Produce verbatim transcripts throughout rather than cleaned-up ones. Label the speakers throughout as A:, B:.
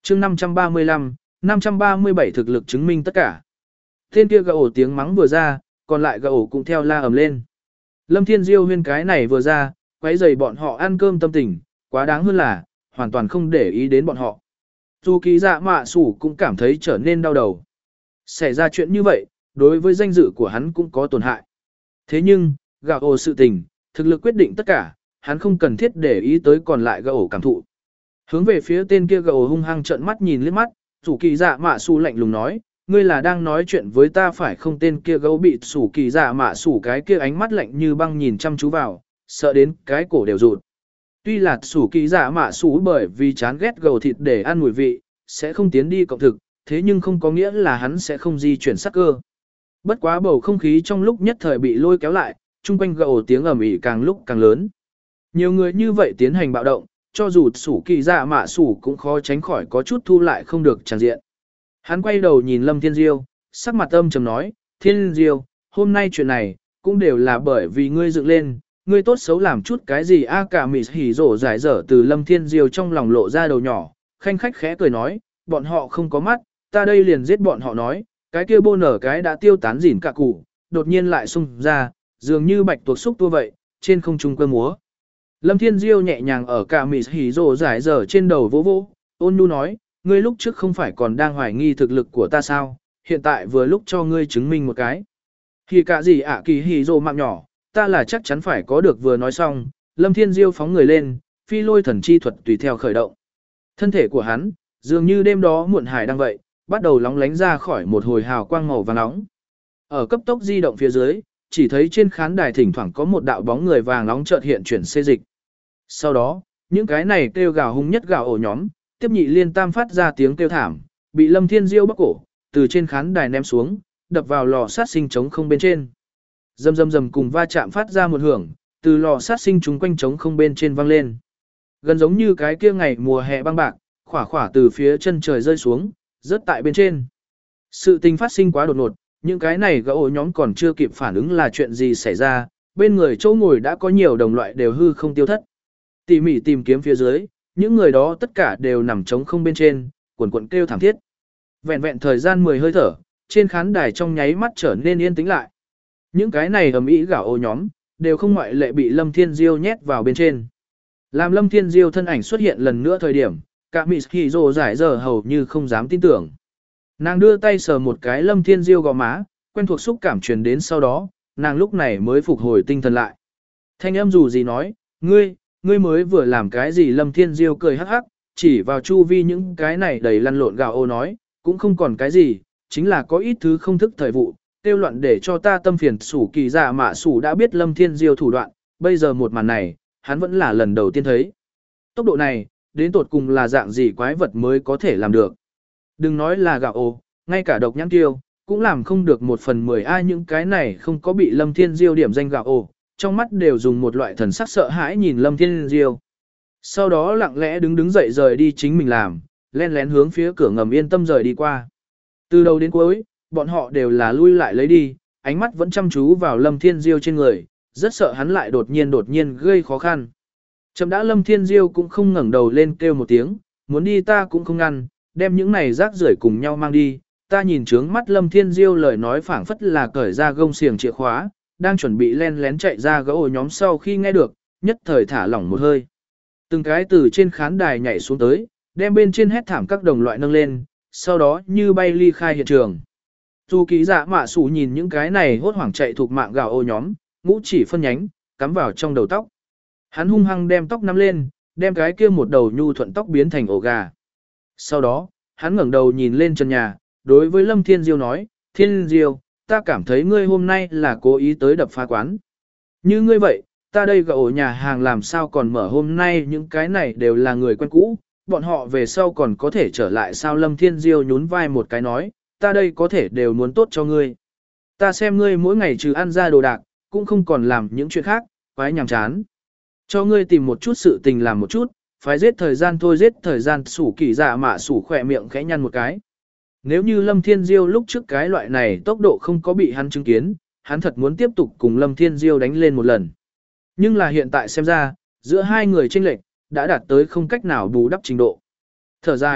A: chương năm trăm ba mươi lăm, năm trăm ba mươi bảy thực lực chứng minh tất cả. Tên kia gà ổ tiếng mắng vừa ra, còn lại gà ổ cũng theo la ầm lên. Lâm Thiên Diêu huyên cái này vừa ra, quấy rầy bọn họ ăn cơm tâm tình, quá đáng hơn là, hoàn toàn không để ý đến bọn họ. Dù ký dạ mạ sủ cũng cảm thấy trở nên đau đầu. Xảy ra chuyện như vậy, đối với danh dự của hắn cũng có tổn hại. Thế nhưng, gà ổ sự tình, thực lực quyết định tất cả, hắn không cần thiết để ý tới còn lại gà ổ cảm thụ. Hướng về phía tên kia gà ổ hung hăng trợn mắt nhìn liếc mắt, Sủ kỳ dạ mạ sủ lạnh lùng nói, ngươi là đang nói chuyện với ta phải không? Tên kia gấu bị Sủ kỳ dạ mạ sủ cái kia ánh mắt lạnh như băng nhìn chăm chú vào, sợ đến cái cổ đều rụt. Tuy là Sủ kỳ dạ mạ sủ bởi vì chán ghét gầu thịt để ăn mùi vị, sẽ không tiến đi cộng thực, thế nhưng không có nghĩa là hắn sẽ không di chuyển sắc cơ. Bất quá bầu không khí trong lúc nhất thời bị lôi kéo lại, chung quanh gầu tiếng ầm ĩ càng lúc càng lớn. Nhiều người như vậy tiến hành bạo động, cho dù Sủ kỳ dạ mạ sủ cũng khó tránh khỏi có chút thu lại không được tràn diện. Hắn quay đầu nhìn Lâm Thiên Diêu, sắc mặt âm trầm nói, Thiên Diêu, hôm nay chuyện này, cũng đều là bởi vì ngươi dựng lên, ngươi tốt xấu làm chút cái gì a cả mị hỉ rổ giải dở. Từ Lâm Thiên Diêu trong lòng lộ ra đầu nhỏ, khanh khách khẽ cười nói, bọn họ không có mắt, ta đây liền giết bọn họ. Nói, cái kia bô nở cái đã tiêu tán dỉn cả củ, đột nhiên lại xung ra, dường như bạch tuộc xúc tua vậy, trên không trung cơ múa. Lâm Thiên Diêu nhẹ nhàng ở cả mị hỉ rổ giải dở trên đầu vỗ vỗ, ôn nhu nói, ngươi lúc trước không phải còn đang hoài nghi thực lực của ta sao, hiện tại vừa lúc cho ngươi chứng minh một cái. Thì cả gì ạ kỳ hỉ rổ mạng nhỏ, ta là chắc chắn phải có được. Vừa nói xong, Lâm Thiên Diêu phóng người lên, phi lôi thần chi thuật tùy theo khởi động. Thân thể của hắn, dường như đêm đó muộn hải đang vậy, bắt đầu lóng lánh ra khỏi một hồi hào quang màu vàng nóng. Ở cấp tốc di động phía dưới, chỉ thấy trên khán đài thỉnh thoảng có một đạo bóng người vàng nóng chợt hiện chuyển xê dịch. Sau đó, những cái này kêu gào hung nhất gào ổ nhóm, tiếp nhị liên tam phát ra tiếng kêu thảm, bị Lâm Thiên Diêu bóc cổ, từ trên khán đài ném xuống, đập vào lò sát sinh trống không bên trên. Rầm rầm rầm cùng va chạm phát ra một hưởng, từ lò sát sinh chúng quanh trống không bên trên vang lên. Gần giống như cái kia ngày mùa hè băng bạc, khỏa khỏa từ phía chân trời rơi xuống, rớt tại bên trên. Sự tình phát sinh quá đột ngột, những cái này gã ổ nhóm còn chưa kịp phản ứng là chuyện gì xảy ra, bên người chỗ ngồi đã có nhiều đồng loại đều hư không tiêu thất. Tỉ mỉ tìm kiếm phía dưới, những người đó tất cả đều nằm trống không bên trên, cuộn cuộn kêu thảm thiết. Vẹn vẹn thời gian mười hơi thở, trên khán đài trong nháy mắt trở nên yên tĩnh lại. Những cái này ầm ĩ gã ổ nhóm, đều không ngoại lệ bị Lâm Thiên Diêu nhét vào bên trên. Làm Lâm Thiên Diêu thân ảnh xuất hiện lần nữa thời điểm, cả Mị Hỉ Rồ giải giờ hầu như không dám tin tưởng. Nàng đưa tay sờ một cái Lâm Thiên Diêu gò má, quen thuộc xúc cảm truyền đến, sau đó, nàng lúc này mới phục hồi tinh thần lại. Thanh âm dù gì nói, ngươi, ngươi mới vừa làm cái gì? Lâm Thiên Diêu cười hắc hắc, chỉ vào chu vi những cái này đầy lăn lộn gạo ô nói, cũng không còn cái gì, chính là có ít thứ không thức thời vụ, tiêu loạn để cho ta tâm phiền. Sủ kỳ dạ mạ sủ đã biết Lâm Thiên Diêu thủ đoạn, bây giờ một màn này, hắn vẫn là lần đầu tiên thấy. Tốc độ này, đến tột cùng là dạng gì quái vật mới có thể làm được. Đừng nói là gạo ô, ngay cả độc nhãn tiêu, cũng làm không được một phần mười. Ai những cái này không có bị Lâm Thiên Diêu điểm danh gạo ô, trong mắt đều dùng một loại thần sắc sợ hãi nhìn Lâm Thiên Diêu. Sau đó lặng lẽ đứng đứng dậy rời đi chính mình làm, len lén hướng phía cửa ngầm yên tâm rời đi qua. Từ đầu đến cuối, bọn họ đều là lui lại lấy đi, ánh mắt vẫn chăm chú vào Lâm Thiên Diêu trên người, rất sợ hắn lại đột nhiên đột nhiên gây khó khăn. Chậm đã Lâm Thiên Diêu cũng không ngẩng đầu lên kêu một tiếng, muốn đi ta cũng không ngăn, đem những này rác rưởi cùng nhau mang đi. Ta nhìn trướng mắt Lâm Thiên Diêu lời nói phảng phất là cởi ra gông xiềng chìa khóa, đang chuẩn bị len lén chạy ra gã ổ nhóm, sau khi nghe được, nhất thời thả lỏng một hơi. Từng cái từ trên khán đài nhảy xuống tới, đem bên trên hét thảm các đồng loại nâng lên, sau đó như bay ly khai hiện trường. Dù ký dạ mạ sủ nhìn những cái này hốt hoảng chạy thuộc mạng gà ổ nhóm, ngũ chỉ phân nhánh, cắm vào trong đầu tóc. Hắn hung hăng đem tóc nắm lên, đem cái kia một đầu nhu thuận tóc biến thành ổ gà. Sau đó, hắn ngẩng đầu nhìn lên trần nhà, đối với Lâm Thiên Diêu nói, Thiên Diêu, ta cảm thấy ngươi hôm nay là cố ý tới đập phá quán. Như ngươi vậy, ta đây gà ổ nhà hàng làm sao còn mở? Hôm nay những cái này đều là người quen cũ, bọn họ về sau còn có thể trở lại sao? Lâm Thiên Diêu nhún vai một cái nói, ta đây có thể đều muốn tốt cho ngươi. Ta xem ngươi mỗi ngày trừ ăn ra đồ đạc, cũng không còn làm những chuyện khác, quái nhàm chán. Cho ngươi tìm một chút sự tình làm một chút, phải giết thời gian thôi giết thời gian. Sủ kỳ dạ mạ sủ khỏe miệng khẽ nhăn một cái. Nếu như Lâm Thiên Diêu lúc trước cái loại này tốc độ không có bị hắn chứng kiến, hắn thật muốn tiếp tục cùng Lâm Thiên Diêu đánh lên một lần. Nhưng là hiện tại xem ra, giữa hai người chênh lệch đã đạt tới không cách nào bù đắp trình độ. Thở dài,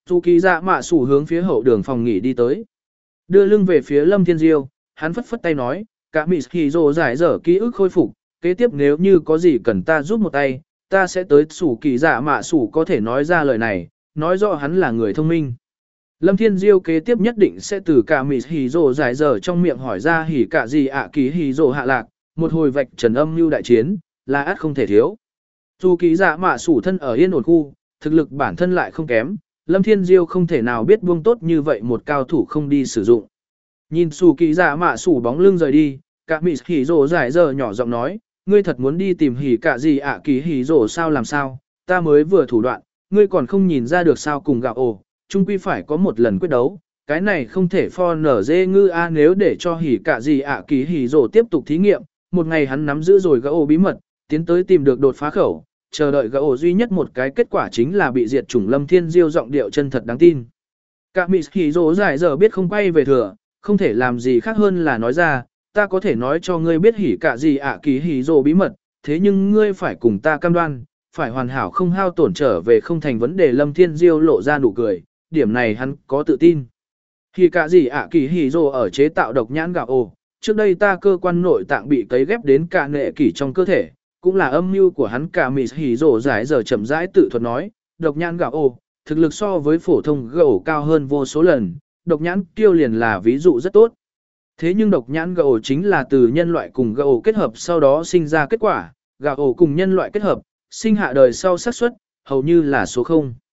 A: Dù kỳ dạ mạ sủ hướng phía hậu đường phòng nghỉ đi tới. Đưa lưng về phía Lâm Thiên Diêu, hắn phất phất tay nói, cả mị hì rồ giải dở ký ức khôi phục, kế tiếp nếu như có gì cần ta giúp một tay, ta sẽ tới. Sủ kỳ dạ mạ sủ có thể nói ra lời này, nói rõ hắn là người thông minh. Lâm Thiên Diêu kế tiếp nhất định sẽ từ cả mị hì rồ giải dở trong miệng hỏi ra hỉ cả gì ạ ký hì rồ hạ lạc, một hồi vạch trần âm mưu đại chiến, là át không thể thiếu. Dù kỳ dạ mạ sủ thân ở yên ổn khu, thực lực bản thân lại không kém, Lâm Thiên Diêu không thể nào biết buông tốt như vậy một cao thủ không đi sử dụng. Nhìn sủ kỳ dạ mạ sủ bóng lưng rời đi, cả mị hỉ rồ giải giờ nhỏ giọng nói, ngươi thật muốn đi tìm hỉ cả gì ạ kỳ hỉ rồ sao làm sao, ta mới vừa thủ đoạn, ngươi còn không nhìn ra được sao cùng gạo ồ, chung quy phải có một lần quyết đấu, cái này không thể pho nở dê ngư a nếu để cho hỉ cả gì ạ kỳ hỉ rồ tiếp tục thí nghiệm, một ngày hắn nắm giữ rồi gạo ồ bí mật, tiến tới tìm được đột phá khẩu, chờ đợi gạo ồ duy nhất một cái kết quả chính là bị diệt chủng. Lâm Thiên Diêu giọng điệu chân thật đáng tin. Cả mị hỉ rồ giải giờ biết không quay về thừa, không thể làm gì khác hơn là nói ra, ta có thể nói cho ngươi biết hỉ cả gì ạ kỳ hỉ rồ bí mật, thế nhưng ngươi phải cùng ta cam đoan, phải hoàn hảo không hao tổn trở về không thành vấn đề. Lâm Thiên Diêu lộ ra nụ cười, điểm này hắn có tự tin. Hỉ cả gì ạ kỳ hỉ rồ ở chế tạo độc nhãn gạo ồ, trước đây ta cơ quan nội tạng bị cấy ghép đến cả nệ kỷ trong cơ thể, cũng là âm mưu của hắn. Cả mị hỉ rồ giải giờ chậm rãi tự thuật nói, độc nhãn gạo ồ, thực lực so với phổ thông gạo cao hơn vô số lần, độc nhãn tiêu liền là ví dụ rất tốt. Thế nhưng độc nhãn gạo chính là từ nhân loại cùng gạo kết hợp sau đó sinh ra kết quả, gạo cùng nhân loại kết hợp, sinh hạ đời sau xác suất hầu như là số không.